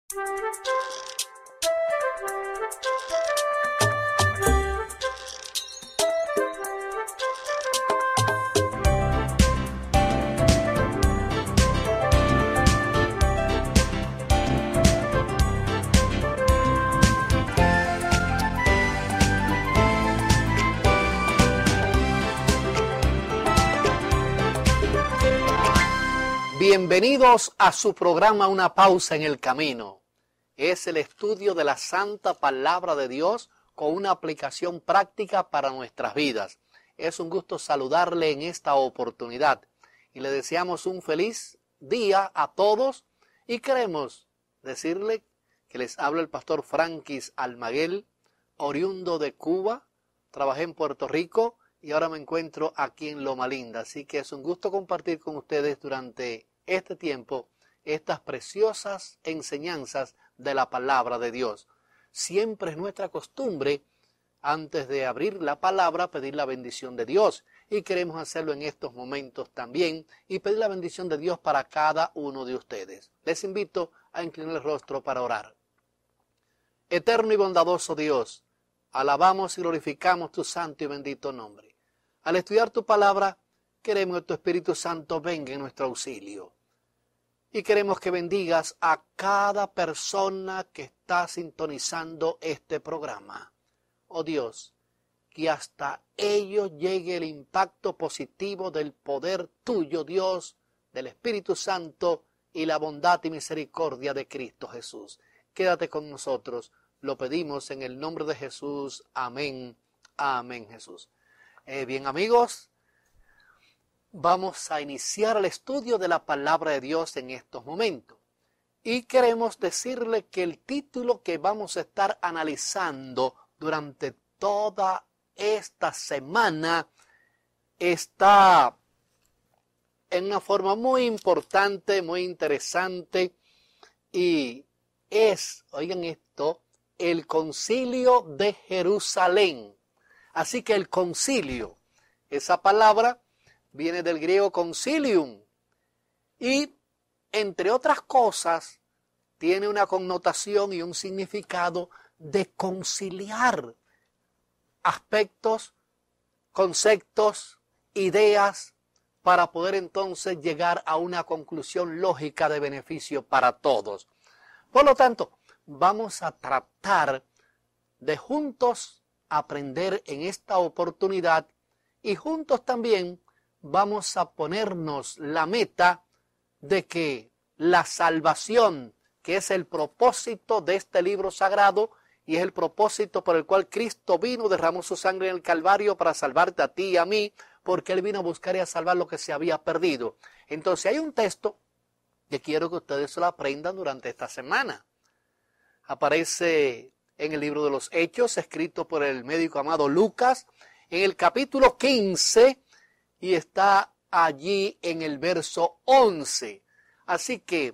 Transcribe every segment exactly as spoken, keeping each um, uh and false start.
Bienvenidos a su programa Una Pausa en el Camino. Es el estudio de la Santa Palabra de Dios con una aplicación práctica para nuestras vidas. Es un gusto saludarle en esta oportunidad y le deseamos un feliz día a todos y queremos decirle que les habla el pastor Frankis Almaguel, oriundo de Cuba, trabajé en Puerto Rico y ahora me encuentro aquí en Loma Linda, así que es un gusto compartir con ustedes durante este tiempo estas preciosas enseñanzas de la palabra de Dios. Siempre es nuestra costumbre, antes de abrir la palabra, pedir la bendición de Dios. Y queremos hacerlo en estos momentos también y pedir la bendición de Dios para cada uno de ustedes. Les invito a inclinar el rostro para orar. Eterno y bondadoso Dios, alabamos y glorificamos tu santo y bendito nombre. Al estudiar tu palabra, queremos que tu Espíritu Santo venga en nuestro auxilio. Y queremos que bendigas a cada persona que está sintonizando este programa. Oh Dios, que hasta ellos llegue el impacto positivo del poder tuyo, Dios, del Espíritu Santo y la bondad y misericordia de Cristo Jesús. Quédate con nosotros, lo pedimos en el nombre de Jesús. Amén, amén Jesús. Eh, bien amigos, vamos a iniciar el estudio de la palabra de Dios en estos momentos. Y queremos decirle que el título que vamos a estar analizando durante toda esta semana está en una forma muy importante, muy interesante. Y es, oigan esto, el Concilio de Jerusalén. Así que el concilio, esa palabra viene del griego concilium y, entre otras cosas, tiene una connotación y un significado de conciliar aspectos, conceptos, ideas, para poder entonces llegar a una conclusión lógica de beneficio para todos. Por lo tanto, vamos a tratar de juntos aprender en esta oportunidad y juntos también vamos a ponernos la meta de que la salvación, que es el propósito de este libro sagrado y es el propósito por el cual Cristo vino, derramó su sangre en el Calvario para salvarte a ti y a mí, porque Él vino a buscar y a salvar lo que se había perdido. Entonces hay un texto que quiero que ustedes se lo aprendan durante esta semana. Aparece en el libro de los Hechos, escrito por el médico amado Lucas, en el capítulo quince, y está allí en el verso once. Así que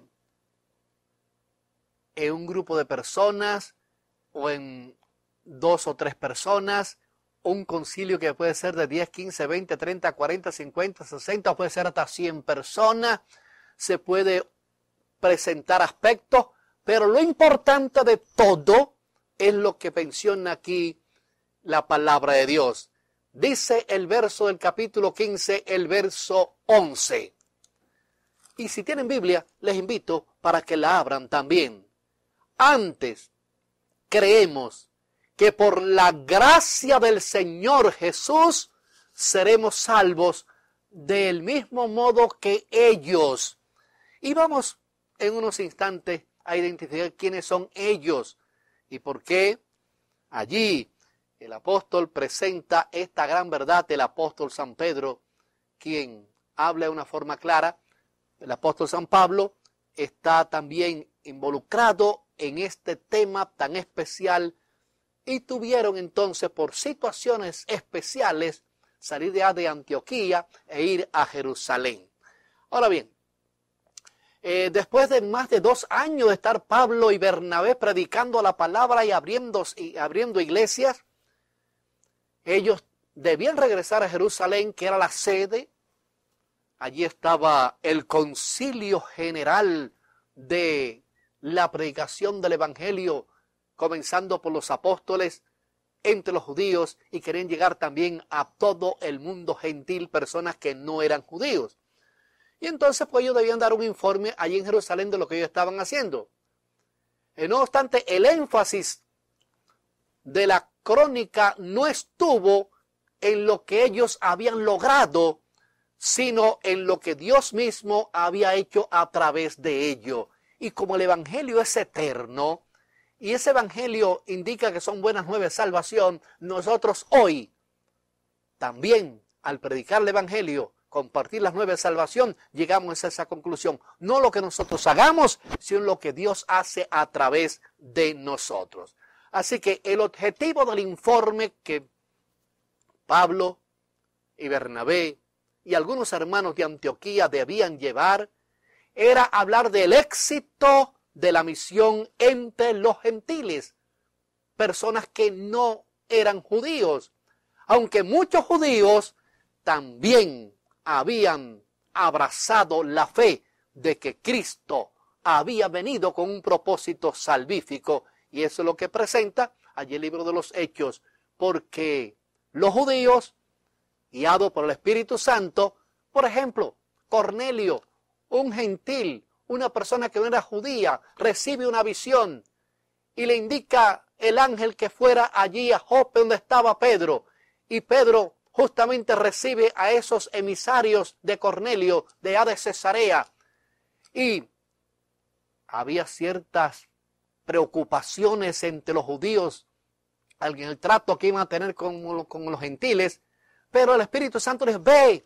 en un grupo de personas o en dos o tres personas, un concilio que puede ser de diez, quince, veinte, treinta, cuarenta, cincuenta, sesenta, puede ser hasta cien personas, se puede presentar aspectos, pero lo importante de todo es lo que menciona aquí la palabra de Dios. Dice el verso del capítulo quince, el verso once. Y si tienen Biblia, les invito para que la abran también. Antes, creemos que por la gracia del Señor Jesús seremos salvos del mismo modo que ellos. Y vamos en unos instantes a identificar quiénes son ellos y por qué allí el apóstol presenta esta gran verdad del apóstol San Pedro, quien habla de una forma clara. El apóstol San Pablo está también involucrado en este tema tan especial y tuvieron entonces por situaciones especiales salir de, de Antioquía e ir a Jerusalén. Ahora bien, eh, después de más de dos años de estar Pablo y Bernabé predicando la palabra y abriendo, y abriendo iglesias, ellos debían regresar a Jerusalén, que era la sede. Allí estaba el concilio general de la predicación del evangelio, comenzando por los apóstoles, entre los judíos, y querían llegar también a todo el mundo gentil, personas que no eran judíos. Y entonces pues ellos debían dar un informe allí en Jerusalén de lo que ellos estaban haciendo. Y no obstante, el énfasis de la crónica no estuvo en lo que ellos habían logrado, sino en lo que Dios mismo había hecho a través de ello. Y como el evangelio es eterno, y ese evangelio indica que son buenas nuevas de salvación, nosotros hoy también, al predicar el evangelio, compartir las nuevas de salvación, llegamos a esa conclusión. No lo que nosotros hagamos, sino lo que Dios hace a través de nosotros. Así que el objetivo del informe que Pablo y Bernabé y algunos hermanos de Antioquía debían llevar era hablar del éxito de la misión entre los gentiles, personas que no eran judíos, aunque muchos judíos también habían abrazado la fe de que Cristo había venido con un propósito salvífico, y eso es lo que presenta allí el libro de los Hechos, porque los judíos, guiados por el Espíritu Santo, por ejemplo, Cornelio, un gentil, una persona que no era judía, recibe una visión y le indica el ángel que fuera allí a Jope donde estaba Pedro, y Pedro justamente recibe a esos emisarios de Cornelio de allá de Cesarea, y había ciertas preocupaciones entre los judíos en el trato que iban a tener con, con los gentiles, pero el Espíritu Santo les ve,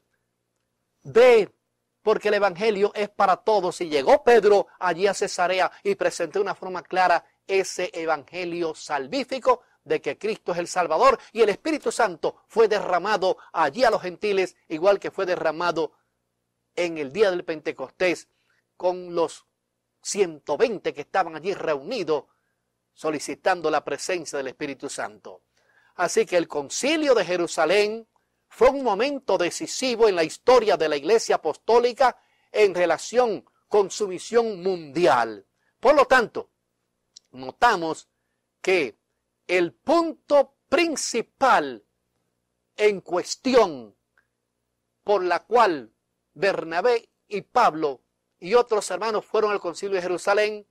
ve, porque el evangelio es para todos. Y llegó Pedro allí a Cesarea y presentó de una forma clara ese evangelio salvífico de que Cristo es el Salvador, y el Espíritu Santo fue derramado allí a los gentiles, igual que fue derramado en el día del Pentecostés con los ciento veinte que estaban allí reunidos solicitando la presencia del Espíritu Santo. Así que el concilio de Jerusalén fue un momento decisivo en la historia de la Iglesia Apostólica en relación con su misión mundial. Por lo tanto, notamos que el punto principal en cuestión por la cual Bernabé y Pablo y otros hermanos fueron al concilio de Jerusalén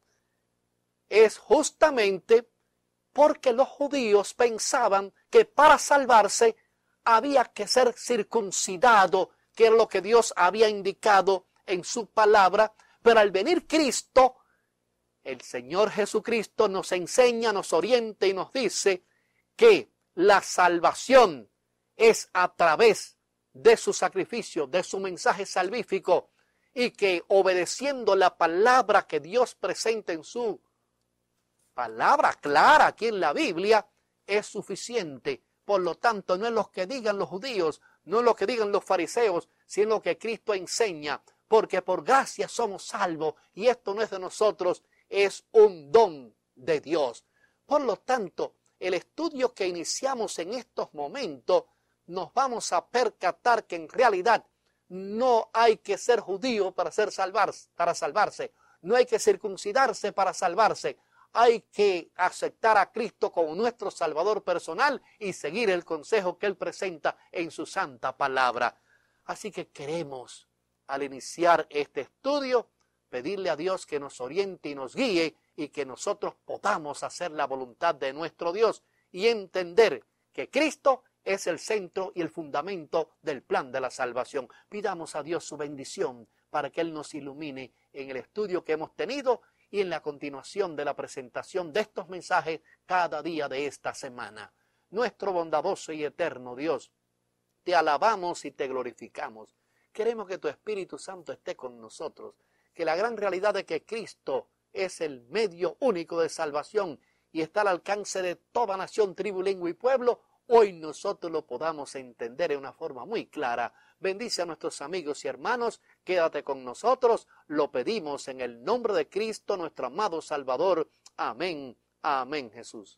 es justamente porque los judíos pensaban que para salvarse había que ser circuncidado, que era lo que Dios había indicado en su palabra, pero al venir Cristo, el Señor Jesucristo nos enseña, nos orienta y nos dice que la salvación es a través de su sacrificio, de su mensaje salvífico, y que obedeciendo la palabra que Dios presenta en su palabra clara aquí en la Biblia es suficiente. Por lo tanto, no es lo que digan los judíos, no es lo que digan los fariseos, sino lo que Cristo enseña, porque por gracia somos salvos, y esto no es de nosotros, es un don de Dios. Por lo tanto, el estudio que iniciamos en estos momentos, nos vamos a percatar que en realidad no hay que ser judío para ser salvarse, para salvarse, no hay que circuncidarse para salvarse. Hay que aceptar a Cristo como nuestro Salvador personal y seguir el consejo que Él presenta en su santa palabra. Así que queremos, al iniciar este estudio, pedirle a Dios que nos oriente y nos guíe, y que nosotros podamos hacer la voluntad de nuestro Dios y entender que Cristo es el centro y el fundamento del plan de la salvación. Pidamos a Dios su bendición para que Él nos ilumine en el estudio que hemos tenido y en la continuación de la presentación de estos mensajes cada día de esta semana. Nuestro bondadoso y eterno Dios, te alabamos y te glorificamos. Queremos que tu Espíritu Santo esté con nosotros, que la gran realidad de que Cristo es el medio único de salvación y está al alcance de toda nación, tribu, lengua y pueblo, hoy nosotros lo podamos entender de una forma muy clara. Bendice a nuestros amigos y hermanos, quédate con nosotros, lo pedimos en el nombre de Cristo, nuestro amado Salvador. Amén, amén, Jesús.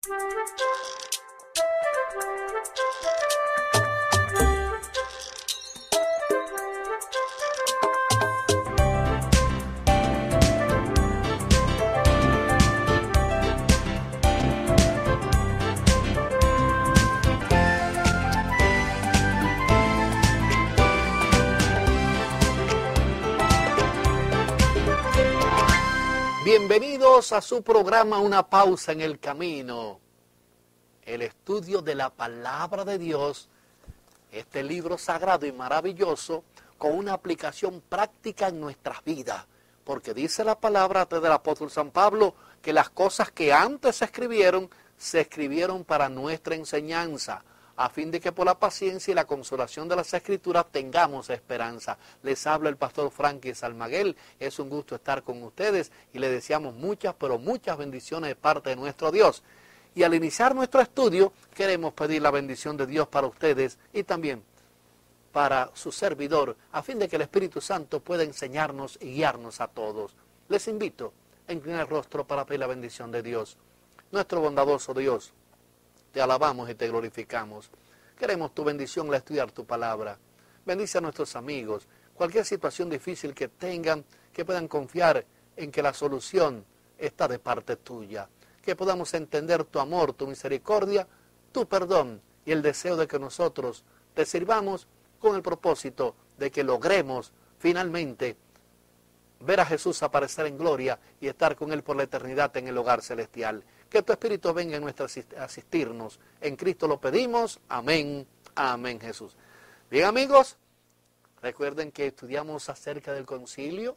Bienvenidos a su programa Una Pausa en el Camino, el estudio de la Palabra de Dios, este libro sagrado y maravilloso con una aplicación práctica en nuestras vidas, porque dice la palabra del apóstol San Pablo que las cosas que antes se escribieron, se escribieron para nuestra enseñanza, a fin de que por la paciencia y la consolación de las Escrituras tengamos esperanza. Les habla el pastor Francis Almaguel, es un gusto estar con ustedes y les deseamos muchas, pero muchas bendiciones de parte de nuestro Dios. Y al iniciar nuestro estudio, queremos pedir la bendición de Dios para ustedes y también para su servidor, a fin de que el Espíritu Santo pueda enseñarnos y guiarnos a todos. Les invito a inclinar el rostro para pedir la bendición de Dios. Nuestro bondadoso Dios, te alabamos y te glorificamos. Queremos tu bendición al estudiar tu palabra. Bendice a nuestros amigos. Cualquier situación difícil que tengan, que puedan confiar en que la solución está de parte tuya. Que podamos entender tu amor, tu misericordia, tu perdón y el deseo de que nosotros te sirvamos con el propósito de que logremos finalmente ver a Jesús aparecer en gloria y estar con Él por la eternidad en el hogar celestial. Que tu Espíritu venga en nuestra asistirnos. En Cristo lo pedimos. Amén. Amén, Jesús. Bien, amigos, recuerden que estudiamos acerca del concilio.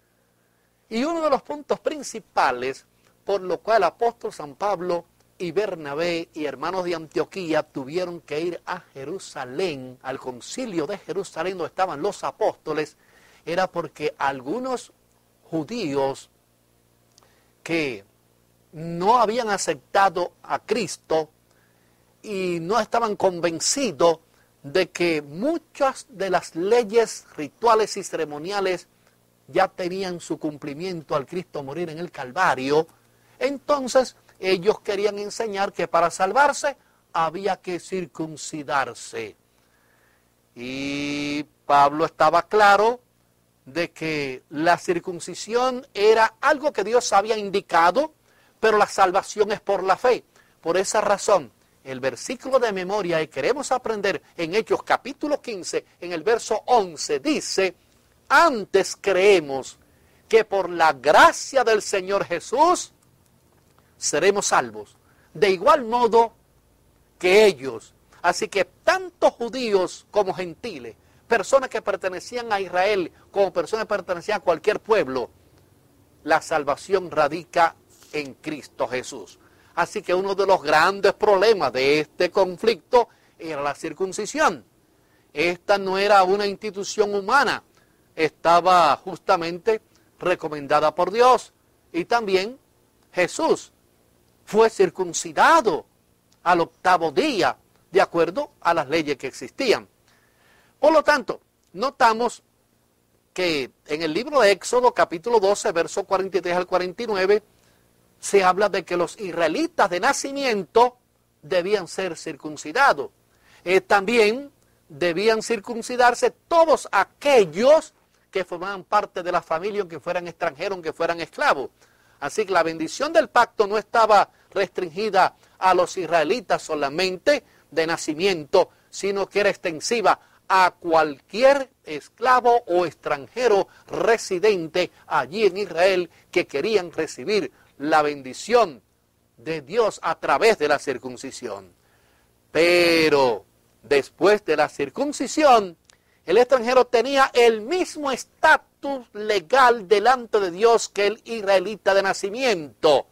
Y uno de los puntos principales por lo cual el apóstol San Pablo y Bernabé y hermanos de Antioquía tuvieron que ir a Jerusalén, al concilio de Jerusalén donde estaban los apóstoles, era porque algunos judíos que no habían aceptado a Cristo y no estaban convencidos de que muchas de las leyes rituales y ceremoniales ya tenían su cumplimiento al Cristo morir en el Calvario. Entonces ellos querían enseñar que para salvarse había que circuncidarse. Y Pablo estaba claro de que la circuncisión era algo que Dios había indicado, pero la salvación es por la fe. Por esa razón, el versículo de memoria que queremos aprender en Hechos capítulo quince, en el verso once, dice: antes creemos que por la gracia del Señor Jesús seremos salvos, de igual modo que ellos. Así que tanto judíos como gentiles, personas que pertenecían a Israel como personas que pertenecían a cualquier pueblo, la salvación radica en Cristo Jesús. Así que uno de los grandes problemas de este conflicto era la circuncisión. Esta no era una institución humana, estaba justamente recomendada por Dios. Y también Jesús fue circuncidado al octavo día, de acuerdo a las leyes que existían. Por lo tanto, notamos que en el libro de Éxodo, capítulo doce, verso cuarenta y tres al cuarenta y nueve, se habla de que los israelitas de nacimiento debían ser circuncidados. Eh, también debían circuncidarse todos aquellos que formaban parte de la familia, aunque fueran extranjeros, aunque fueran esclavos. Así que la bendición del pacto no estaba restringida a los israelitas solamente de nacimiento, sino que era extensiva a cualquier esclavo o extranjero residente allí en Israel que querían recibir la bendición de Dios a través de la circuncisión. Pero después de la circuncisión, el extranjero tenía el mismo estatus legal delante de Dios que el israelita de nacimiento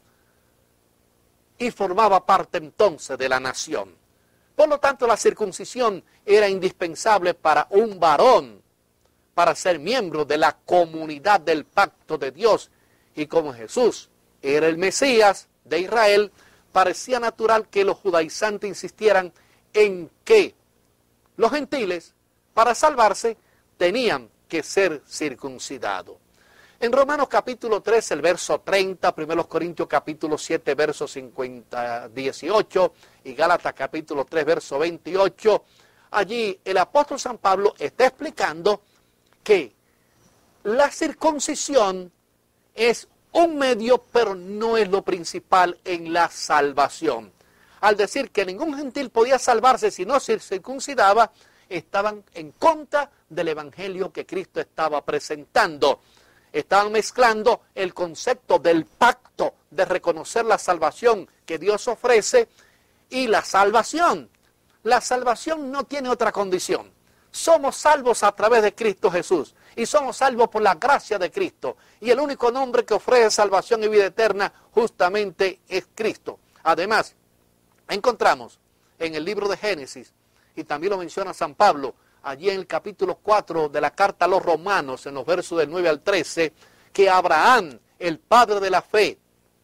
y formaba parte entonces de la nación. Por lo tanto, la circuncisión era indispensable para un varón, para ser miembro de la comunidad del pacto de Dios. Y como Jesús era el Mesías de Israel, parecía natural que los judaizantes insistieran en que los gentiles, para salvarse, tenían que ser circuncidados. En Romanos capítulo tres, el verso treinta, Primeros Corintios capítulo siete, verso cincuenta, dieciocho y Gálatas capítulo tres, verso veintiocho, allí el apóstol San Pablo está explicando que la circuncisión es un medio, pero no es lo principal en la salvación. Al decir que ningún gentil podía salvarse si no se circuncidaba, estaban en contra del evangelio que Cristo estaba presentando. Estaban mezclando el concepto del pacto de reconocer la salvación que Dios ofrece y la salvación. La salvación no tiene otra condición. Somos salvos a través de Cristo Jesús y somos salvos por la gracia de Cristo. Y el único nombre que ofrece salvación y vida eterna justamente es Cristo. Además, encontramos en el libro de Génesis, y también lo menciona San Pablo, allí en el capítulo cuatro de la carta a los Romanos, en los versos del nueve al trece, que Abraham, el padre de la fe,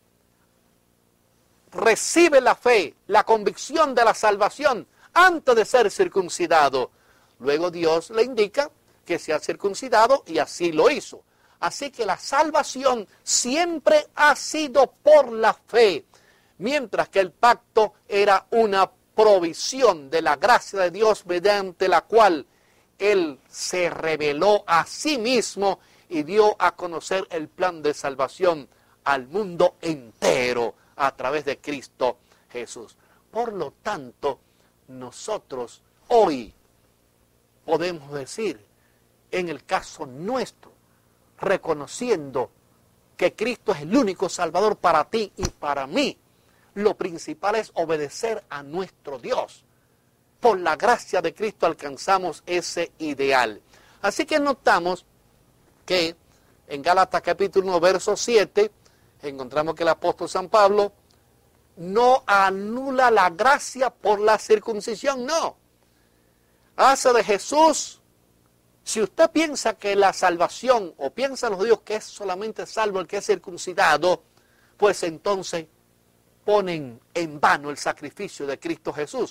recibe la fe, la convicción de la salvación antes de ser circuncidado. Luego Dios le indica que sea circuncidado y así lo hizo. Así que la salvación siempre ha sido por la fe, mientras que el pacto era una provisión de la gracia de Dios mediante la cual Él se reveló a sí mismo y dio a conocer el plan de salvación al mundo entero a través de Cristo Jesús. Por lo tanto, nosotros hoy podemos decir, en el caso nuestro, reconociendo que Cristo es el único Salvador para ti y para mí, lo principal es obedecer a nuestro Dios. Por la gracia de Cristo alcanzamos ese ideal. Así que notamos que en Gálatas capítulo uno, verso siete, encontramos que el apóstol San Pablo no anula la gracia por la circuncisión, no. Hace de Jesús, si usted piensa que la salvación, o piensa los judíos que es solamente salvo el que es circuncidado, pues entonces ponen en vano el sacrificio de Cristo Jesús.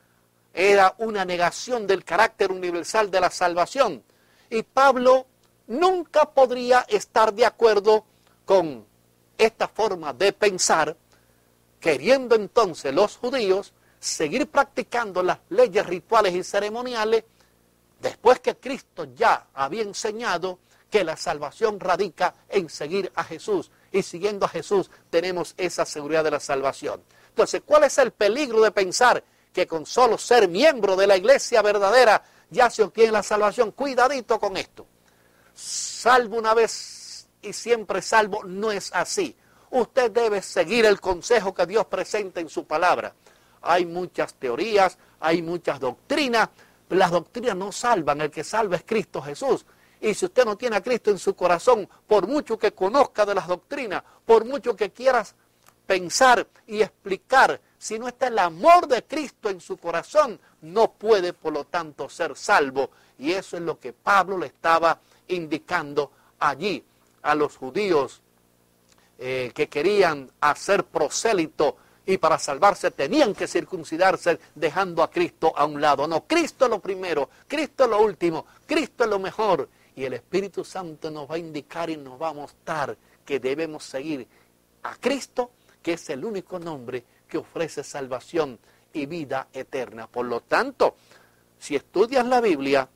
Era una negación del carácter universal de la salvación. Y Pablo nunca podría estar de acuerdo con esta forma de pensar, queriendo entonces los judíos seguir practicando las leyes rituales y ceremoniales, después que Cristo ya había enseñado que la salvación radica en seguir a Jesús. Y siguiendo a Jesús tenemos esa seguridad de la salvación. Entonces, ¿cuál es el peligro de pensar que con solo ser miembro de la iglesia verdadera ya se obtiene la salvación? Cuidadito con esto. Salvo una vez y siempre salvo, no es así. Usted debe seguir el consejo que Dios presenta en su palabra. Hay muchas teorías, hay muchas doctrinas. Las doctrinas no salvan, el que salva es Cristo Jesús. Y si usted no tiene a Cristo en su corazón, por mucho que conozca de las doctrinas, por mucho que quieras pensar y explicar, si no está el amor de Cristo en su corazón, no puede por lo tanto ser salvo. Y eso es lo que Pablo le estaba indicando allí a los judíos eh, que querían hacer prosélito y para salvarse tenían que circuncidarse dejando a Cristo a un lado. No, Cristo es lo primero, Cristo es lo último, Cristo es lo mejor. Y el Espíritu Santo nos va a indicar y nos va a mostrar que debemos seguir a Cristo, que es el único nombre que ofrece salvación y vida eterna. Por lo tanto, si estudias la Biblia,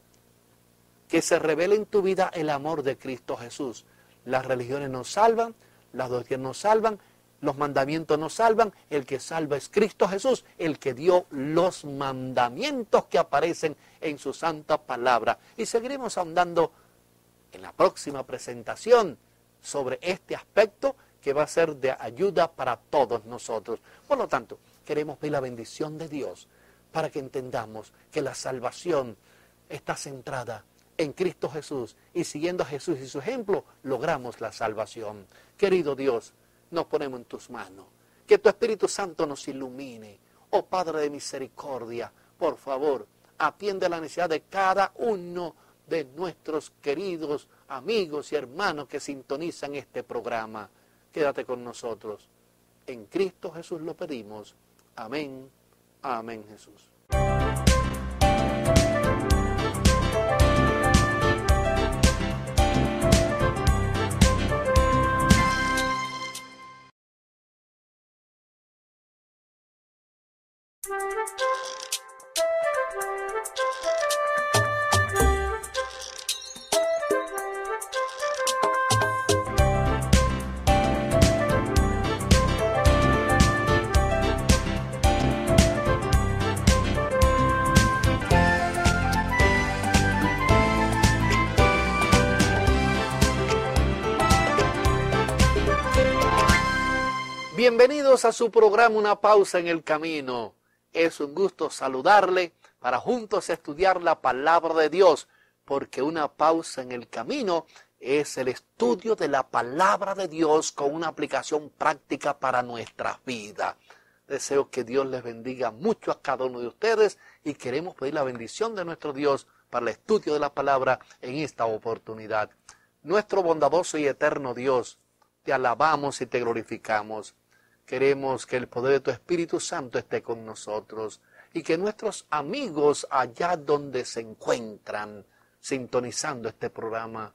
que se revele en tu vida el amor de Cristo Jesús. Las religiones nos salvan, las doctrinas nos salvan, los mandamientos nos salvan, el que salva es Cristo Jesús, el que dio los mandamientos que aparecen en su santa palabra. Y seguiremos ahondando en la próxima presentación sobre este aspecto que va a ser de ayuda para todos nosotros. Por lo tanto, queremos pedir la bendición de Dios para que entendamos que la salvación está centrada en Cristo Jesús y siguiendo a Jesús y su ejemplo, logramos la salvación. Querido Dios, nos ponemos en tus manos. Que tu Espíritu Santo nos ilumine. Oh Padre de misericordia, por favor, atiende la necesidad de cada uno de nuestros queridos amigos y hermanos que sintonizan este programa. Quédate con nosotros. En Cristo Jesús lo pedimos. Amén. Amén, Jesús. Bienvenidos a su programa Una Pausa en el Camino. Es un gusto saludarle para juntos estudiar la palabra de Dios, porque una pausa en el camino es el estudio de la palabra de Dios con una aplicación práctica para nuestras vidas. Deseo que Dios les bendiga mucho a cada uno de ustedes y queremos pedir la bendición de nuestro Dios para el estudio de la palabra en esta oportunidad. Nuestro bondadoso y eterno Dios, te alabamos y te glorificamos. Queremos que el poder de tu Espíritu Santo esté con nosotros y que nuestros amigos allá donde se encuentran sintonizando este programa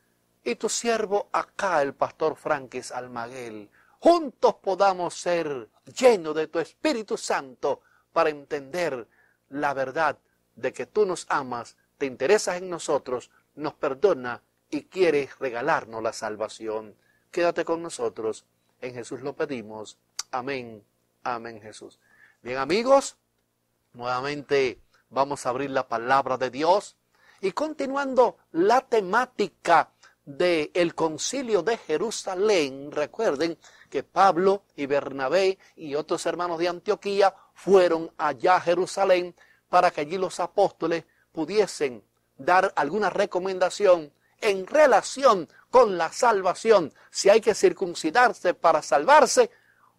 y tu siervo acá, el pastor Frankis Almaguel, juntos podamos ser llenos de tu Espíritu Santo para entender la verdad de que tú nos amas, te interesas en nosotros, nos perdona y quieres regalarnos la salvación. Quédate con nosotros. En Jesús lo pedimos. Amén. Amén, Jesús. Bien, amigos, nuevamente vamos a abrir la palabra de Dios. Y continuando la temática del concilio de Jerusalén, recuerden que Pablo y Bernabé y otros hermanos de Antioquía fueron allá a Jerusalén para que allí los apóstoles pudiesen dar alguna recomendación en relación con la salvación, si hay que circuncidarse para salvarse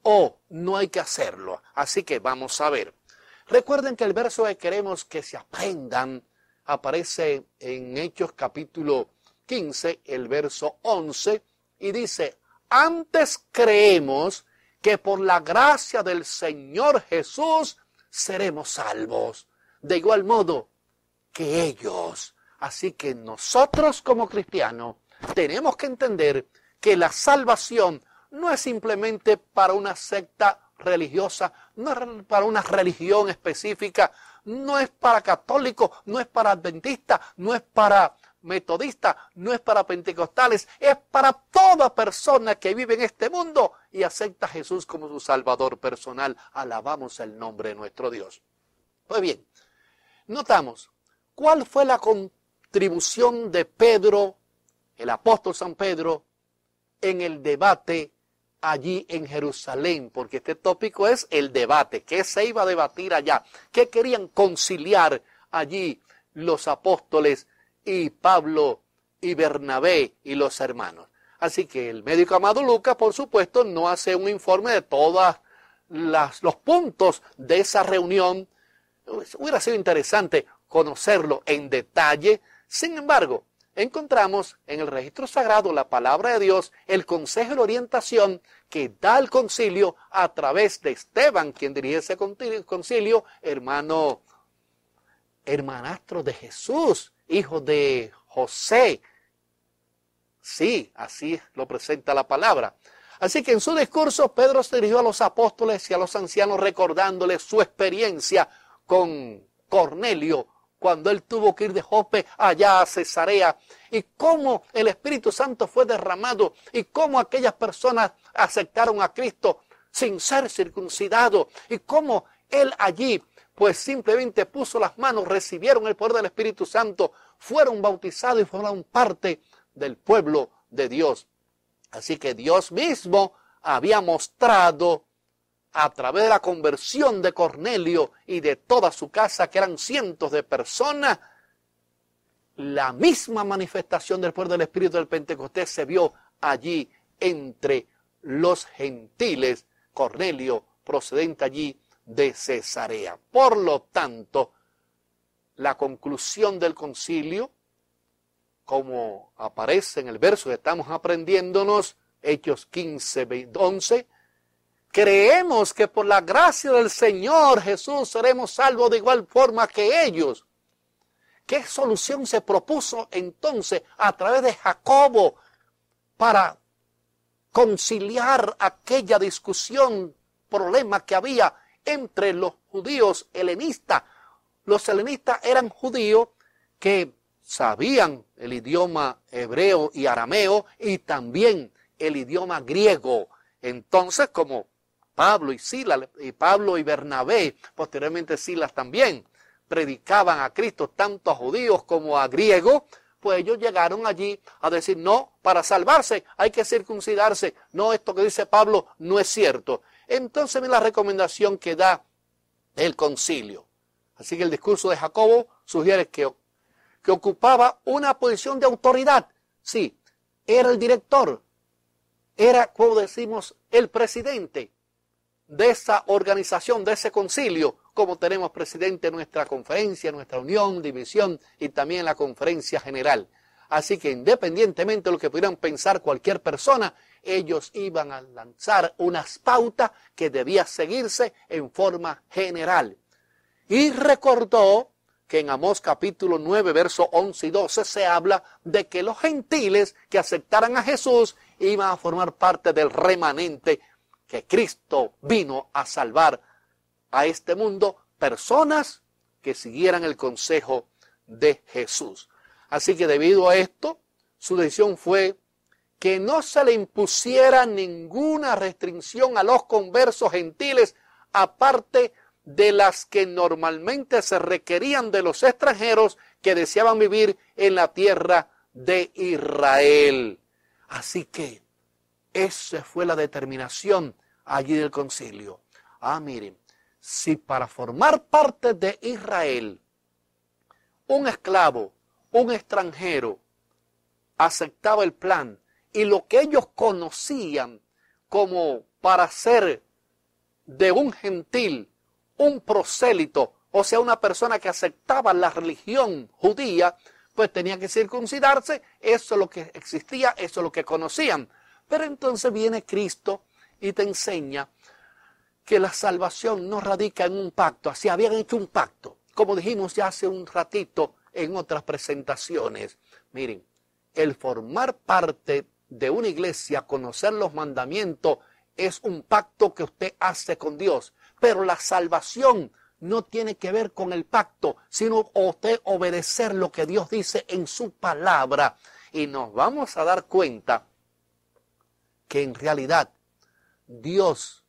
o no hay que hacerlo. Así que vamos a ver. Recuerden que el verso que queremos que se aprendan aparece en Hechos capítulo quince, el verso once, y dice: antes creemos que por la gracia del Señor Jesús seremos salvos, de igual modo que ellos. Así que nosotros como cristianos tenemos que entender que la salvación no es simplemente para una secta religiosa, no es para una religión específica, no es para católicos, no es para adventistas, no es para metodistas, no es para pentecostales, es para toda persona que vive en este mundo y acepta a Jesús como su Salvador personal. Alabamos el nombre de nuestro Dios. Pues bien, notamos cuál fue la contribución de Pedro, el apóstol San Pedro, en el debate allí en Jerusalén, porque este tópico es el debate. ¿Qué se iba a debatir allá? ¿Qué querían conciliar allí los apóstoles y Pablo y Bernabé y los hermanos? Así que el médico amado Lucas, por supuesto, no hace un informe de todos los puntos de esa reunión. Hubiera sido interesante conocerlo en detalle. Sin embargo, encontramos en el registro sagrado la palabra de Dios, el consejo y la orientación que da el concilio a través de Esteban, quien dirige ese concilio, hermano, hermanastro de Jesús, hijo de José. Sí, así lo presenta la palabra. Así que en su discurso Pedro se dirigió a los apóstoles y a los ancianos recordándoles su experiencia con Cornelio, cuando él tuvo que ir de Jope allá a Cesarea, y cómo el Espíritu Santo fue derramado, y cómo aquellas personas aceptaron a Cristo sin ser circuncidados, y cómo él allí pues simplemente puso las manos, recibieron el poder del Espíritu Santo, fueron bautizados y fueron parte del pueblo de Dios. Así que Dios mismo había mostrado a través de la conversión de Cornelio y de toda su casa, que eran cientos de personas, la misma manifestación del poder del Espíritu del Pentecostés se vio allí entre los gentiles, Cornelio procedente allí de Cesarea. Por lo tanto, la conclusión del concilio, como aparece en el verso que estamos aprendiéndonos, Hechos quince, once, creemos que por la gracia del Señor Jesús seremos salvos de igual forma que ellos. ¿Qué solución se propuso entonces a través de Jacobo para conciliar aquella discusión, problema que había entre los judíos helenistas. Los helenistas eran judíos que sabían el idioma hebreo y arameo y también el idioma griego. Entonces, como Pablo y Silas, y Pablo y Bernabé, posteriormente Silas también, predicaban a Cristo tanto a judíos como a griegos, pues ellos llegaron allí a decir, no, para salvarse hay que circuncidarse. No, esto que dice Pablo no es cierto. Entonces, mira la recomendación que da el concilio. Así que el discurso de Jacobo sugiere que, que ocupaba una posición de autoridad. Sí, era el director, era, como decimos, el presidente de esa organización, de ese concilio, como tenemos presidente en nuestra conferencia, nuestra unión, división y también la conferencia general. Así que independientemente de lo que pudieran pensar cualquier persona, ellos iban a lanzar unas pautas que debía seguirse en forma general. Y recordó que en Amós capítulo nueve, versos once y doce, se habla de que los gentiles que aceptaran a Jesús iban a formar parte del remanente que Cristo vino a salvar a este mundo, personas que siguieran el consejo de Jesús. Así que debido a esto, su decisión fue que no se le impusiera ninguna restricción a los conversos gentiles, aparte de las que normalmente se requerían de los extranjeros que deseaban vivir en la tierra de Israel. Así que esa fue la determinación allí del concilio. Ah, miren, si para formar parte de Israel, un esclavo, un extranjero, aceptaba el plan y lo que ellos conocían como para ser de un gentil, un prosélito, o sea, una persona que aceptaba la religión judía, pues tenía que circuncidarse. Eso es lo que existía, eso es lo que conocían. Pero entonces viene Cristo y te enseña que la salvación no radica en un pacto. Así habían hecho un pacto, como dijimos ya hace un ratito en otras presentaciones. Miren, el formar parte de una iglesia, conocer los mandamientos, es un pacto que usted hace con Dios. Pero la salvación no tiene que ver con el pacto, sino usted obedecer lo que Dios dice en su palabra. Y nos vamos a dar cuenta que en realidad Dios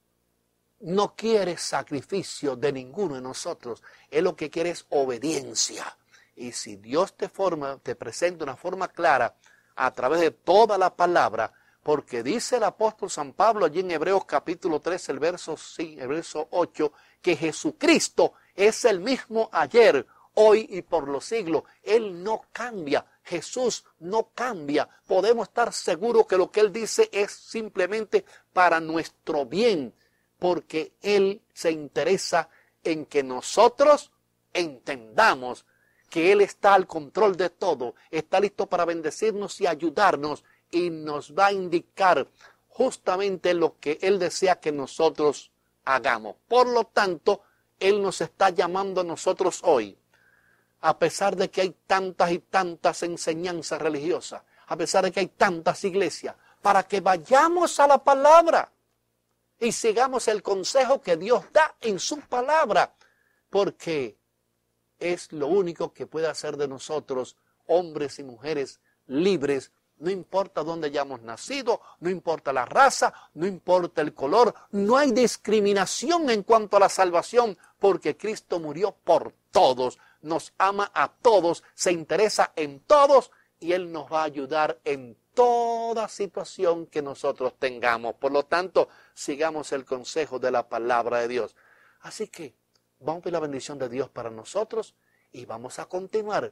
no quiere sacrificio de ninguno de nosotros. Él lo que quiere es obediencia. Y si Dios te forma, te presenta una forma clara a través de toda la palabra, porque dice el apóstol San Pablo allí en Hebreos capítulo tres, el verso, sí, el verso ocho, que Jesucristo es el mismo ayer, hoy y por los siglos. Él no cambia. Jesús no cambia. Podemos estar seguros que lo que Él dice es simplemente para nuestro bien, porque Él se interesa en que nosotros entendamos que Él está al control de todo, está listo para bendecirnos y ayudarnos, y nos va a indicar justamente lo que Él desea que nosotros hagamos. Por lo tanto, Él nos está llamando a nosotros hoy, a pesar de que hay tantas y tantas enseñanzas religiosas, a pesar de que hay tantas iglesias, para que vayamos a la palabra y sigamos el consejo que Dios da en su palabra, porque es lo único que puede hacer de nosotros hombres y mujeres libres. No importa dónde hayamos nacido, no importa la raza, no importa el color, no hay discriminación en cuanto a la salvación, porque Cristo murió por todos, nos ama a todos, se interesa en todos y Él nos va a ayudar en toda situación que nosotros tengamos. Por lo tanto, sigamos el consejo de la palabra de Dios. Así que vamos a pedir la bendición de Dios para nosotros y vamos a continuar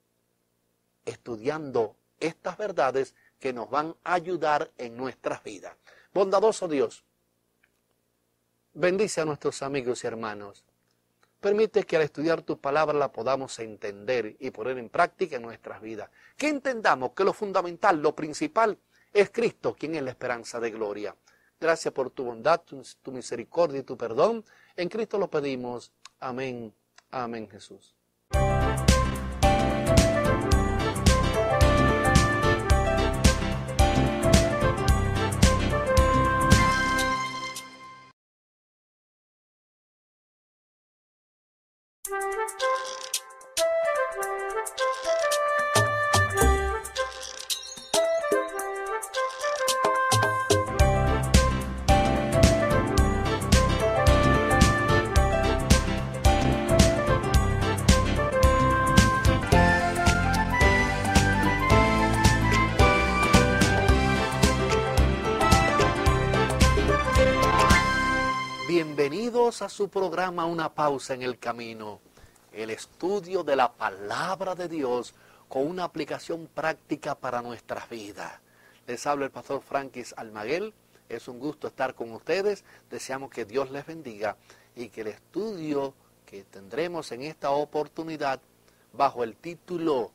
estudiando estas verdades que nos van a ayudar en nuestras vidas. Bondadoso Dios, bendice a nuestros amigos y hermanos. Permite que al estudiar tu palabra la podamos entender y poner en práctica en nuestras vidas. Que entendamos que lo fundamental, lo principal, es Cristo, quien es la esperanza de gloria. Gracias por tu bondad, tu, tu misericordia y tu perdón. En Cristo lo pedimos. Amén. Amén, Jesús. Bienvenidos a su programa Una Pausa en el Camino, el estudio de la Palabra de Dios con una aplicación práctica para nuestras vidas. Les habla el pastor Frankis Almaguel, es un gusto estar con ustedes, deseamos que Dios les bendiga y que el estudio que tendremos en esta oportunidad bajo el título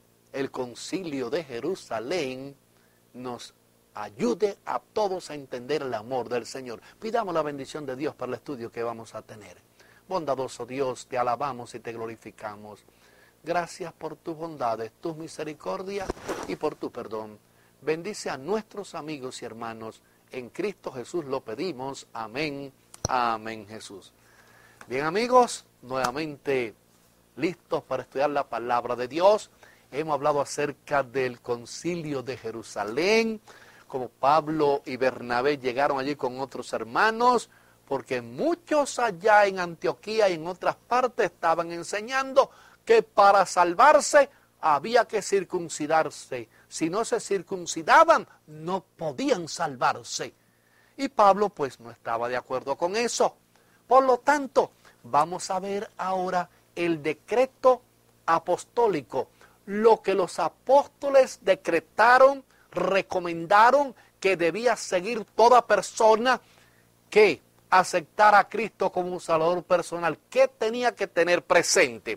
El Concilio de Jerusalén nos ayude a todos a entender el amor del Señor. Pidamos la bendición de Dios para el estudio que vamos a tener. Bondadoso Dios, te alabamos y te glorificamos. Gracias por tus bondades, tus misericordias y por tu perdón. Bendice a nuestros amigos y hermanos. En Cristo Jesús lo pedimos. Amén. Amén, Jesús. Bien, amigos, nuevamente listos para estudiar la palabra de Dios. Hemos hablado acerca del Concilio de Jerusalén, como Pablo y Bernabé llegaron allí con otros hermanos, porque muchos allá en Antioquía y en otras partes estaban enseñando que para salvarse había que circuncidarse. Si no se circuncidaban, no podían salvarse. Y Pablo pues no estaba de acuerdo con eso. Por lo tanto, vamos a ver ahora el decreto apostólico, lo que los apóstoles decretaron, recomendaron que debía seguir toda persona que aceptara a Cristo como un Salvador personal. ¿Qué tenía que tener presente?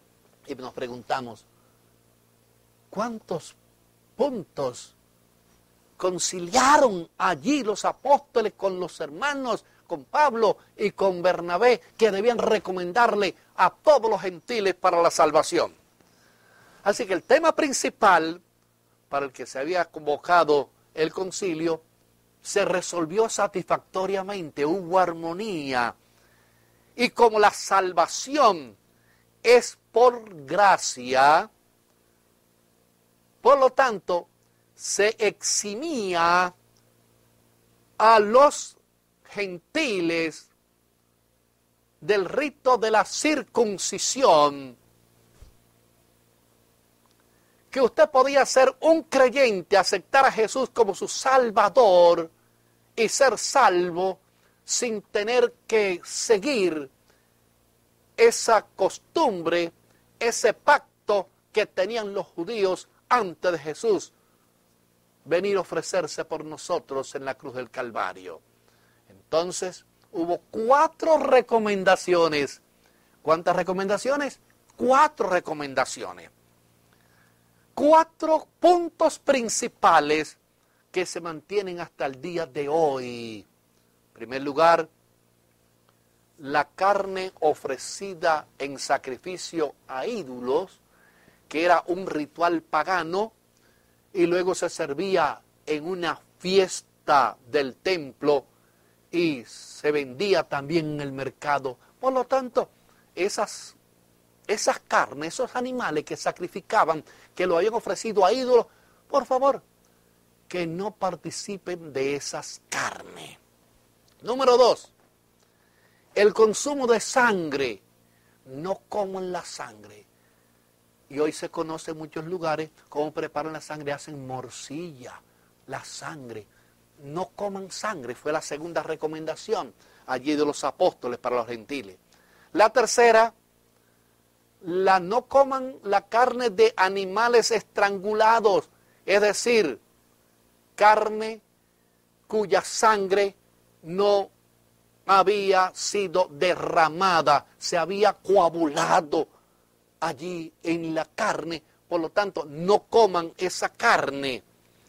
Y nos preguntamos, ¿cuántos puntos conciliaron allí los apóstoles con los hermanos, con Pablo y con Bernabé, que debían recomendarle a todos los gentiles para la salvación? Así que el tema principal para el que se había convocado el concilio se resolvió satisfactoriamente, hubo armonía. Y como la salvación es por gracia, por lo tanto, se eximía a los gentiles del rito de la circuncisión, que usted podía ser un creyente, aceptar a Jesús como su Salvador y ser salvo sin tener que seguir esa costumbre, ese pacto que tenían los judíos antes de Jesús venir a ofrecerse por nosotros en la cruz del Calvario. Entonces, hubo cuatro recomendaciones. ¿Cuántas recomendaciones? Cuatro recomendaciones. Cuatro puntos principales que se mantienen hasta el día de hoy. En primer lugar, la carne ofrecida en sacrificio a ídolos, que era un ritual pagano, y luego se servía en una fiesta del templo y se vendía también en el mercado. Por lo tanto, esas Esas carnes, esos animales que sacrificaban, que lo habían ofrecido a ídolos, por favor, que no participen de esas carnes. Número dos, el consumo de sangre. No coman la sangre. Y hoy se conoce en muchos lugares cómo preparan la sangre, hacen morcilla, la sangre. No coman sangre, fue la segunda recomendación allí de los apóstoles para los gentiles. La tercera, la no coman la carne de animales estrangulados, es decir, carne cuya sangre no había sido derramada, se había coagulado allí en la carne, por lo tanto, no coman esa carne.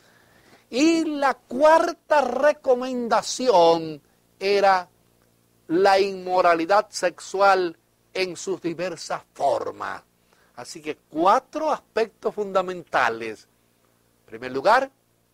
Y la cuarta recomendación era la inmoralidad sexual en sus diversas formas. Así que cuatro aspectos fundamentales. En primer lugar,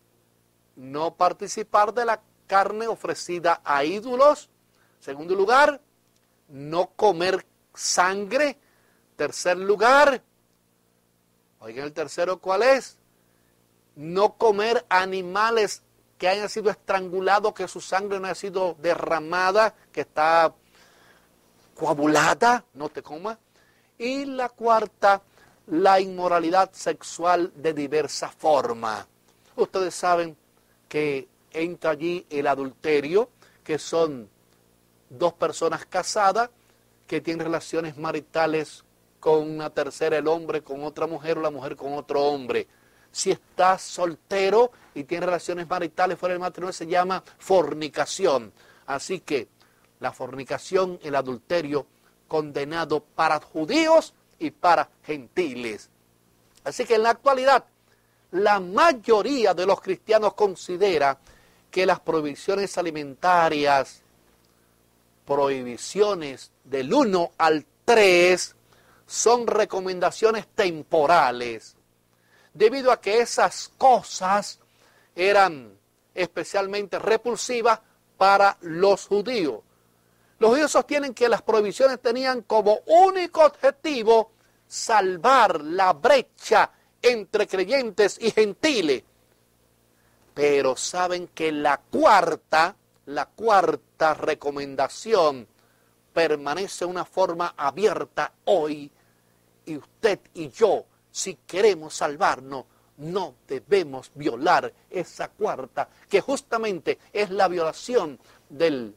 no participar de la carne ofrecida a ídolos. En segundo lugar, no comer sangre Tercer lugar, oigan el tercero, ¿cuál es? No comer animales que hayan sido estrangulados, que su sangre no haya sido derramada, que está coagulada, no te comas. Y la cuarta, la inmoralidad sexual de diversa forma. Ustedes saben que entra allí el adulterio, que son dos personas casadas que tienen relaciones maritales con una tercera, el hombre con otra mujer o la mujer con otro hombre. Si estás soltero y tienes relaciones maritales fuera del matrimonio, se llama fornicación. Así que la fornicación, el adulterio, condenado para judíos y para gentiles. Así que en la actualidad, la mayoría de los cristianos considera que las prohibiciones alimentarias, prohibiciones del uno al tres, son recomendaciones temporales, debido a que esas cosas eran especialmente repulsivas para los judíos. Los judíos sostienen que las prohibiciones tenían como único objetivo salvar la brecha entre creyentes y gentiles. Pero saben que la cuarta, la cuarta recomendación permanece de una forma abierta hoy, y usted y yo, si queremos salvarnos, no debemos violar esa cuarta, que justamente es la violación del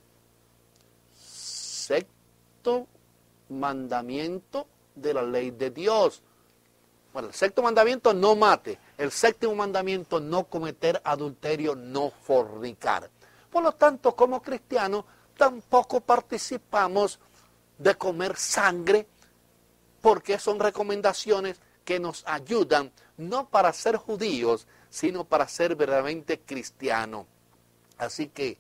sexto mandamiento de la ley de Dios. Bueno, el sexto mandamiento, no mate. El séptimo mandamiento, no cometer adulterio, no fornicar. Por lo tanto, como cristianos, tampoco participamos de comer sangre, porque son recomendaciones que nos ayudan no para ser judíos, sino para ser verdaderamente cristianos. Así que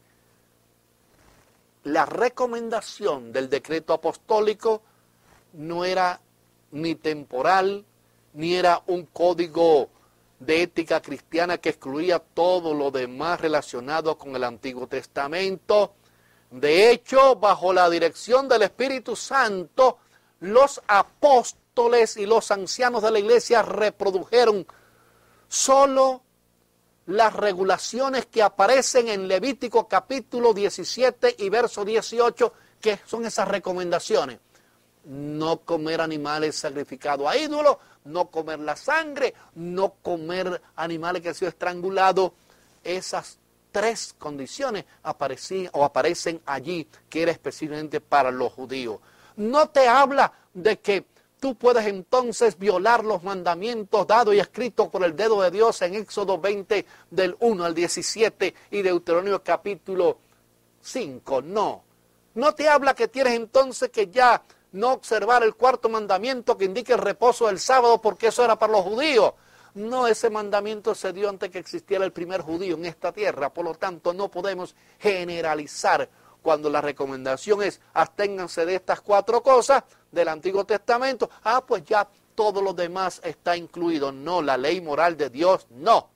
la recomendación del decreto apostólico no era ni temporal, ni era un código de ética cristiana que excluía todo lo demás relacionado con el Antiguo Testamento. De hecho, bajo la dirección del Espíritu Santo, los apóstoles y los ancianos de la iglesia reprodujeron solo las regulaciones que aparecen en Levítico capítulo diecisiete y verso dieciocho, que son esas recomendaciones. No comer animales sacrificados a ídolos, no comer la sangre, no comer animales que han sido estrangulados. Esas tres condiciones aparecían, o aparecen allí, que era específicamente para los judíos. No te habla de que tú puedes entonces violar los mandamientos dados y escritos por el dedo de Dios en Éxodo veinte, del uno al diecisiete, y Deuteronomio capítulo cinco. No. No te habla que tienes entonces que ya no observar el cuarto mandamiento que indica el reposo del sábado, porque eso era para los judíos. No, ese mandamiento se dio antes que existiera el primer judío en esta tierra. Por lo tanto, no podemos generalizar cuando la recomendación es absténganse de estas cuatro cosas del Antiguo Testamento. Ah, pues ya todo lo demás está incluido. No, la ley moral de Dios, no.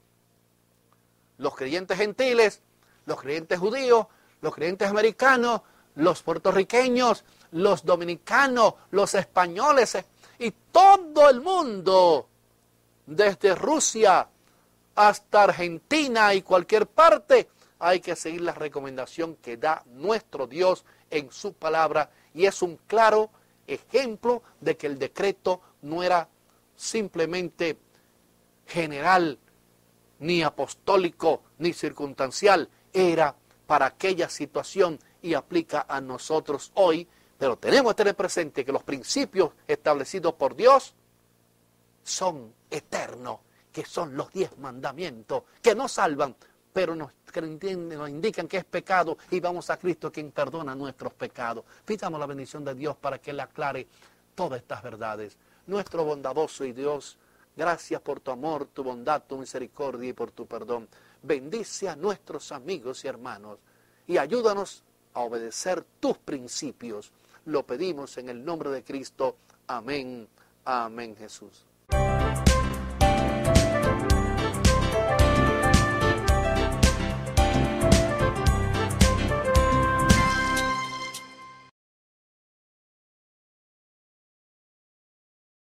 Los creyentes gentiles, los creyentes judíos, los creyentes americanos, los puertorriqueños, los dominicanos, los españoles y todo el mundo, desde Rusia hasta Argentina y cualquier parte, hay que seguir la recomendación que da nuestro Dios en su palabra, y es un claro ejemplo de que el decreto no era simplemente general, ni apostólico, ni circunstancial, era para aquella situación y aplica a nosotros hoy. Pero tenemos que tener presente que los principios establecidos por Dios son eternos, que son los diez mandamientos, que nos salvan, pero nos, nos indican que es pecado, y vamos a Cristo quien perdona nuestros pecados. Pidamos la bendición de Dios para que Él aclare todas estas verdades. Nuestro bondadoso y Dios, gracias por tu amor, tu bondad, tu misericordia y por tu perdón. Bendice a nuestros amigos y hermanos y ayúdanos a obedecer tus principios. Lo pedimos en el nombre de Cristo. Amén. Amén, Jesús.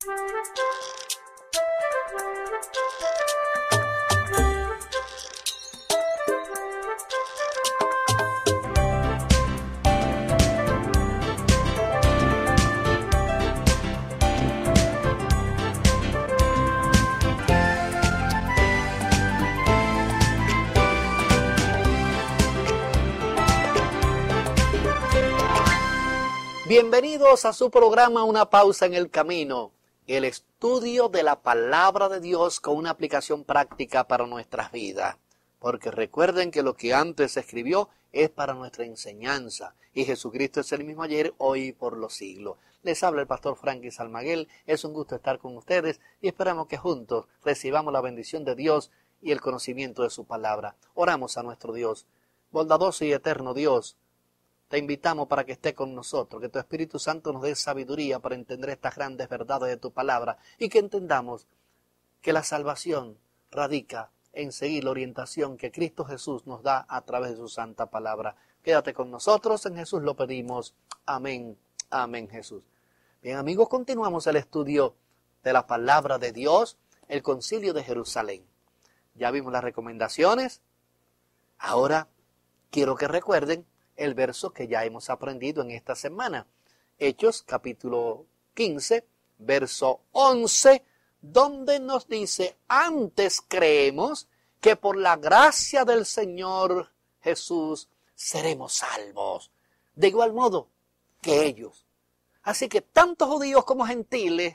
Bienvenidos a su programa Una Pausa en el Camino, el estudio de la Palabra de Dios con una aplicación práctica para nuestras vidas. Porque recuerden que lo que antes se escribió es para nuestra enseñanza, y Jesucristo es el mismo ayer, hoy y por los siglos. Les habla el pastor Frankie Salmaguel, es un gusto estar con ustedes y esperamos que juntos recibamos la bendición de Dios y el conocimiento de su palabra. Oramos a nuestro Dios, bondadoso y eterno Dios. Te invitamos para que esté con nosotros, que tu Espíritu Santo nos dé sabiduría para entender estas grandes verdades de tu palabra y que entendamos que la salvación radica en seguir la orientación que Cristo Jesús nos da a través de su santa palabra. Quédate con nosotros, en Jesús lo pedimos. Amén, amén Jesús. Bien amigos, continuamos el estudio de la palabra de Dios, el Concilio de Jerusalén. Ya vimos las recomendaciones, ahora quiero que recuerden el verso que ya hemos aprendido en esta semana. Hechos capítulo quince, verso once, donde nos dice, antes creemos que por la gracia del Señor Jesús seremos salvos. De igual modo que ellos. Así que tanto judíos como gentiles,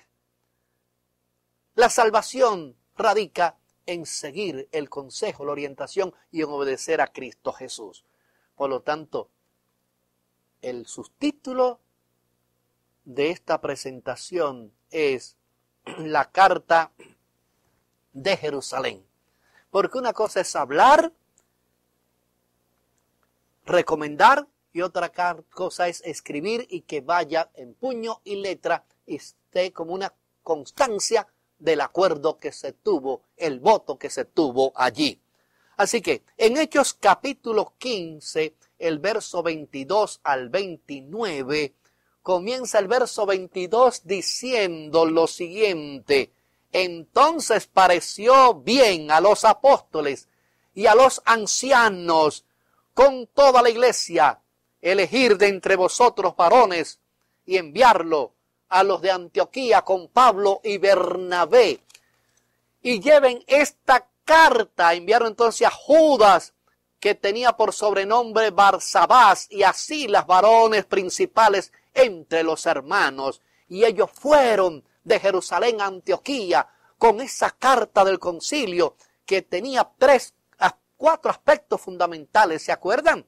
la salvación radica en seguir el consejo, la orientación y en obedecer a Cristo Jesús. Por lo tanto, el subtítulo de esta presentación es la carta de Jerusalén. Porque una cosa es hablar, recomendar, y otra cosa es escribir y que vaya en puño y letra y esté como una constancia del acuerdo que se tuvo, el voto que se tuvo allí. Así que en Hechos capítulo quince, el verso veintidós al veintinueve, comienza el verso veintidós diciendo lo siguiente: entonces pareció bien a los apóstoles y a los ancianos con toda la iglesia elegir de entre vosotros varones y enviarlo a los de Antioquía con Pablo y Bernabé, y lleven esta carta. Enviaron entonces a Judas, que tenía por sobrenombre Barsabás, y así las varones principales entre los hermanos. Y ellos fueron de Jerusalén a Antioquía con esa carta del concilio que tenía tres, cuatro aspectos fundamentales. ¿Se acuerdan?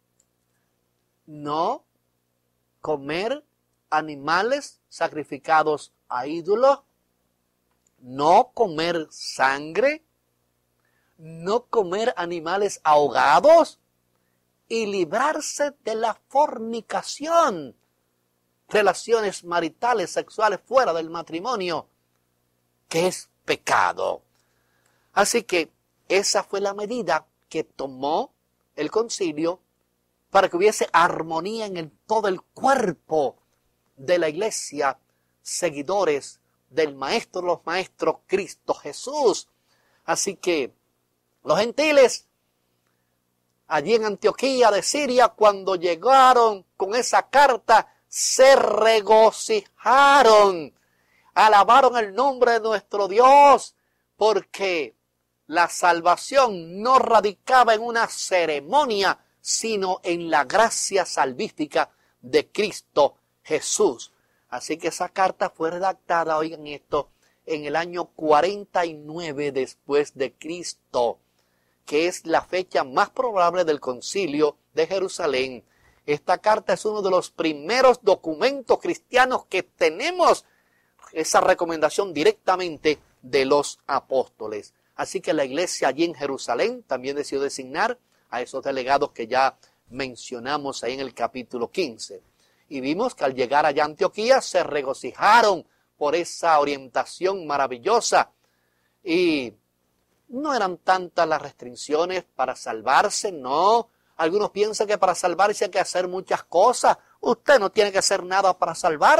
No comer animales sacrificados a ídolos, no comer sangre, no comer animales ahogados y librarse de la fornicación, relaciones maritales, sexuales fuera del matrimonio, que es pecado. Así que esa fue la medida que tomó el concilio para que hubiese armonía en el, todo el cuerpo de la iglesia, seguidores del Maestro de los Maestros, Cristo Jesús. Así que los gentiles allí en Antioquía de Siria, cuando llegaron con esa carta, se regocijaron, alabaron el nombre de nuestro Dios, porque la salvación no radicaba en una ceremonia, sino en la gracia salvífica de Cristo Jesús. Así que esa carta fue redactada, oigan esto, en el año cuarenta y nueve después de Cristo, que es la fecha más probable del concilio de Jerusalén. Esta carta es uno de los primeros documentos cristianos que tenemos esa recomendación directamente de los apóstoles. Así que la iglesia allí en Jerusalén también decidió designar a esos delegados que ya mencionamos ahí en el capítulo quince. Y vimos que al llegar allá a Antioquía se regocijaron por esa orientación maravillosa. Y no eran tantas las restricciones para salvarse, no. Algunos piensan que para salvarse hay que hacer muchas cosas. Usted no tiene que hacer nada para salvarse.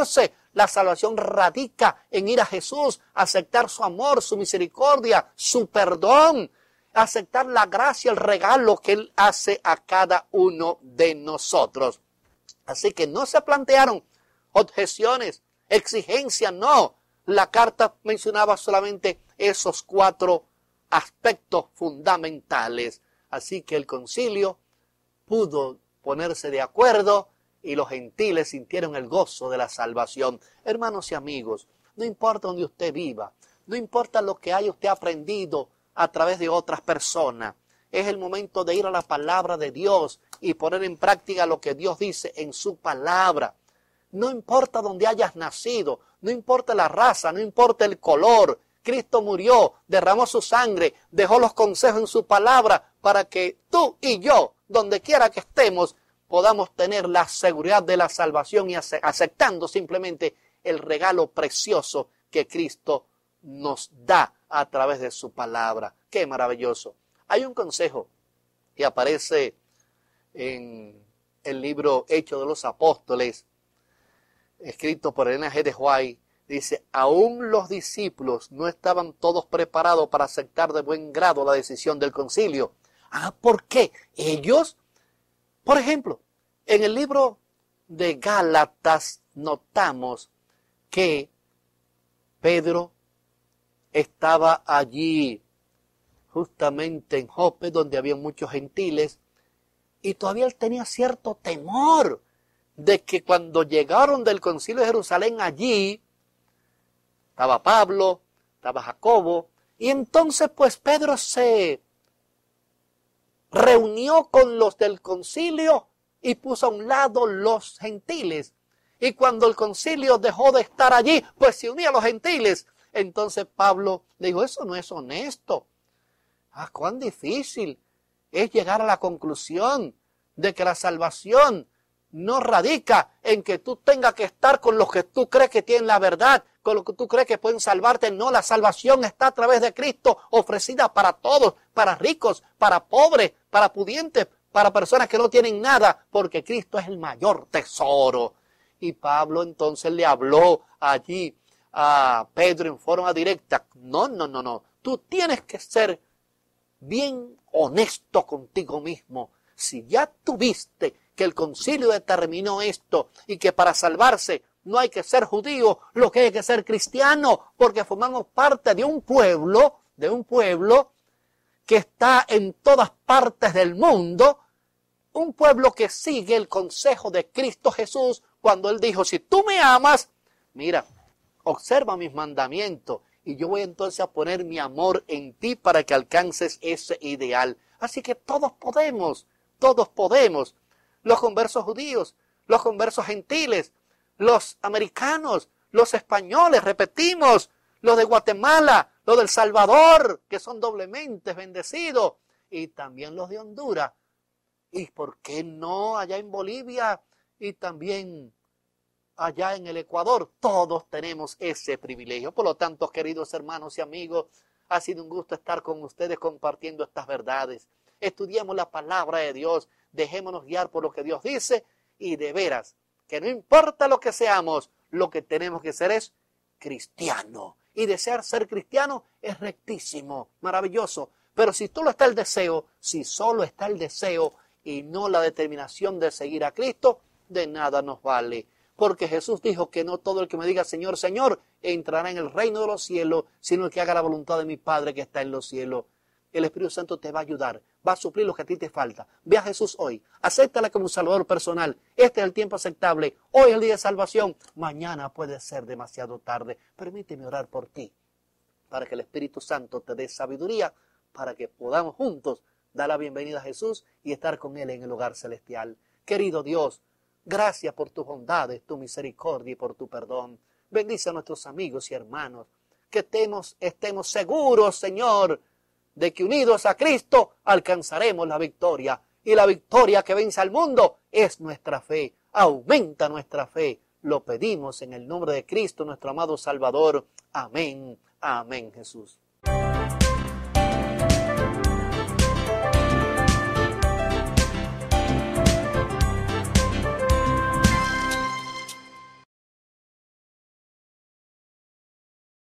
La salvación radica en ir a Jesús, aceptar su amor, su misericordia, su perdón, aceptar la gracia, el regalo que Él hace a cada uno de nosotros. Así que no se plantearon objeciones, exigencias, no. La carta mencionaba solamente esos cuatro aspectos fundamentales. Así que el concilio pudo ponerse de acuerdo y los gentiles sintieron el gozo de la salvación. Hermanos y amigos, no importa donde usted viva, no importa lo que haya usted aprendido a través de otras personas, es el momento de ir a la palabra de Dios y poner en práctica lo que Dios dice en su palabra. No importa dónde hayas nacido, no importa la raza, no importa el color, Cristo murió, derramó su sangre, dejó los consejos en su palabra para que tú y yo, donde quiera que estemos, podamos tener la seguridad de la salvación y aceptando simplemente el regalo precioso que Cristo nos da a través de su palabra. ¡Qué maravilloso! Hay un consejo que aparece en el libro Hechos de los Apóstoles, escrito por Elena G. de White. Dice, aún los discípulos no estaban todos preparados para aceptar de buen grado la decisión del concilio. Ah, ¿por qué? Ellos, por ejemplo, en el libro de Gálatas notamos que Pedro estaba allí justamente en Jope, donde había muchos gentiles, y todavía él tenía cierto temor de que cuando llegaron del concilio de Jerusalén allí, estaba Pablo, estaba Jacobo, y entonces pues Pedro se reunió con los del concilio y puso a un lado los gentiles. Y cuando el concilio dejó de estar allí, pues se unía a los gentiles. Entonces Pablo le dijo, eso no es honesto. Ah, cuán difícil es llegar a la conclusión de que la salvación no radica en que tú tengas que estar con los que tú crees que tienen la verdad, con los que tú crees que pueden salvarte. No, la salvación está a través de Cristo, ofrecida para todos, para ricos, para pobres, para pudientes, para personas que no tienen nada, porque Cristo es el mayor tesoro. Y Pablo entonces le habló allí a Pedro en forma directa. No, no, no, no. Tú tienes que ser bien honesto contigo mismo. Si ya tuviste que el concilio determinó esto y que para salvarse no hay que ser judío, lo que hay que ser cristiano, porque formamos parte de un pueblo, de un pueblo que está en todas partes del mundo, un pueblo que sigue el consejo de Cristo Jesús cuando Él dijo, si tú me amas, mira, observa mis mandamientos y yo voy entonces a poner mi amor en ti para que alcances ese ideal. Así que todos podemos, todos podemos. Los conversos judíos, los conversos gentiles, los americanos, los españoles, repetimos, los de Guatemala, los del Salvador, que son doblemente bendecidos, y también los de Honduras. ¿Y por qué no allá en Bolivia y también allá en el Ecuador? Todos tenemos ese privilegio. Por lo tanto, queridos hermanos y amigos, ha sido un gusto estar con ustedes compartiendo estas verdades. Estudiemos la palabra de Dios, dejémonos guiar por lo que Dios dice y de veras, que no importa lo que seamos, lo que tenemos que ser es cristiano. Y desear ser cristiano es rectísimo, maravilloso. Pero si solo está el deseo, si solo está el deseo y no la determinación de seguir a Cristo, de nada nos vale. Porque Jesús dijo que no todo el que me diga Señor, Señor, entrará en el reino de los cielos, sino el que haga la voluntad de mi Padre que está en los cielos. El Espíritu Santo te va a ayudar, va a suplir lo que a ti te falta. Ve a Jesús hoy, acéptala como un salvador personal. Este es el tiempo aceptable, hoy es el día de salvación, mañana puede ser demasiado tarde. Permíteme orar por ti, para que el Espíritu Santo te dé sabiduría, para que podamos juntos dar la bienvenida a Jesús y estar con Él en el hogar celestial. Querido Dios, gracias por tus bondades, tu misericordia y por tu perdón. Bendice a nuestros amigos y hermanos, que estemos, estemos seguros, Señor, de que unidos a Cristo alcanzaremos la victoria. Y la victoria que vence al mundo es nuestra fe. Aumenta nuestra fe. Lo pedimos en el nombre de Cristo, nuestro amado Salvador. Amén. Amén, Jesús.